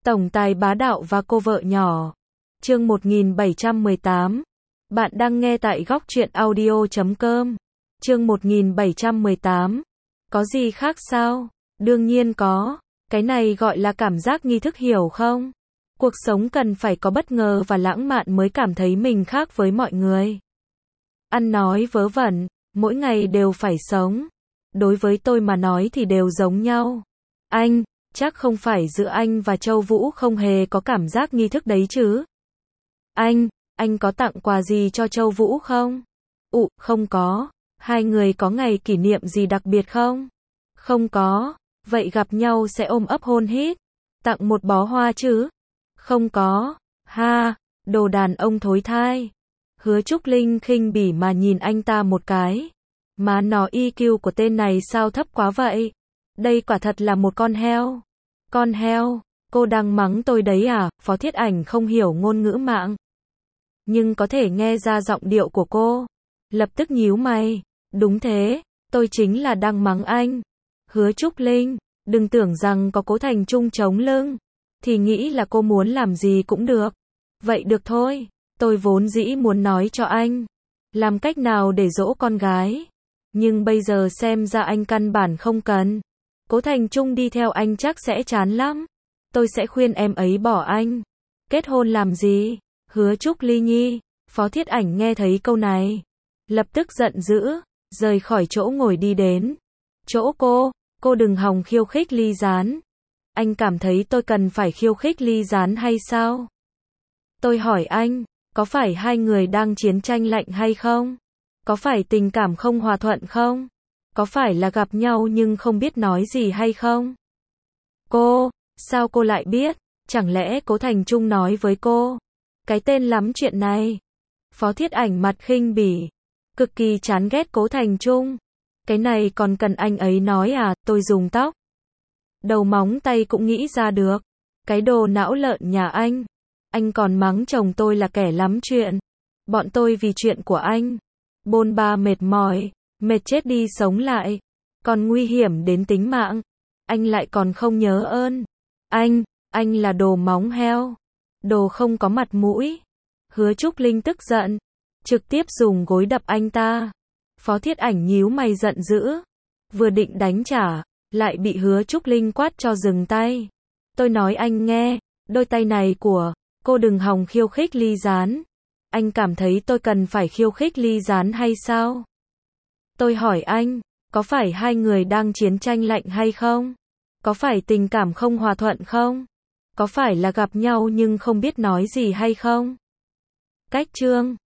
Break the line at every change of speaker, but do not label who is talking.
Tổng tài bá đạo và cô vợ nhỏ. Chương 1718. Bạn đang nghe tại góc truyện audio.com. Chương 1718. Có gì khác sao? Đương nhiên có. Cái này gọi là cảm giác nghi thức, hiểu không? Cuộc sống cần phải có bất ngờ và lãng mạn mới cảm thấy mình khác với mọi người. Ăn nói vớ vẩn, mỗi ngày đều phải sống. Đối với tôi mà nói thì đều giống nhau. Anh, chắc không phải giữa anh và Châu Vũ không hề có cảm giác nghi thức đấy chứ? Anh có tặng quà gì cho Châu Vũ không? Không có. Hai người có ngày kỷ niệm gì đặc biệt không? Không có. Vậy gặp nhau sẽ ôm ấp hôn hít? Tặng một bó hoa chứ? Không có. Ha, đồ đàn ông thối thai. Hứa Trúc Linh khinh bỉ mà nhìn anh ta một cái. Má nó, EQ của tên này sao thấp quá vậy? Đây quả thật là một con heo. Con heo? Cô đang mắng tôi đấy à? Phó Thiết Ảnh không hiểu ngôn ngữ mạng, nhưng có thể nghe ra giọng điệu của cô. Lập tức nhíu mày. Đúng thế, tôi chính là đang mắng anh. Hứa Trúc Linh, đừng tưởng rằng có Cố Thành Trung chống lưng thì nghĩ là cô muốn làm gì cũng được. Vậy được thôi, tôi vốn dĩ muốn nói cho anh làm cách nào để dỗ con gái, nhưng bây giờ xem ra anh căn bản không cần. Cố Thành Trung đi theo anh chắc sẽ chán lắm. Tôi sẽ khuyên em ấy bỏ anh. Kết hôn làm gì? Hứa Trúc Ly nhi. Phó Thiết Ảnh nghe thấy câu này, lập tức giận dữ, rời khỏi chỗ ngồi đi đến chỗ cô đừng hòng khiêu khích Ly Gián. Anh cảm thấy tôi cần phải khiêu khích Ly Gián hay sao? Tôi hỏi anh, có phải hai người đang chiến tranh lạnh hay không? Có phải tình cảm không hòa thuận không? Có phải là gặp nhau nhưng không biết nói gì hay không? Sao cô lại biết? Chẳng lẽ Cố Thành Trung nói với cô? Cái tên lắm chuyện này. Phó Thiết Ảnh mặt khinh bỉ, cực kỳ chán ghét Cố Thành Trung. Cái này còn cần anh ấy nói à? Tôi dùng tóc, đầu móng tay cũng nghĩ ra được. Cái đồ não lợn nhà anh. Anh còn mắng chồng tôi là kẻ lắm chuyện. Bọn tôi vì chuyện của anh bôn ba mệt mỏi, mệt chết đi sống lại, còn nguy hiểm đến tính mạng. Anh lại còn không nhớ ơn. Anh là đồ móng heo, đồ không có mặt mũi. Hứa Trúc Linh tức giận, trực tiếp dùng gối đập anh ta. Phó Thiết Ảnh nhíu mày giận dữ, vừa định đánh trả, lại bị Hứa Trúc Linh quát cho dừng tay. Tôi nói anh nghe, đôi tay này của cô đừng hòng khiêu khích Ly Gián. Anh cảm thấy tôi cần phải khiêu khích Ly Gián hay sao? Tôi hỏi anh, có phải hai người đang chiến tranh lạnh hay không? Có phải tình cảm không hòa thuận không? Có phải là gặp nhau nhưng không biết nói gì hay không? Cách chương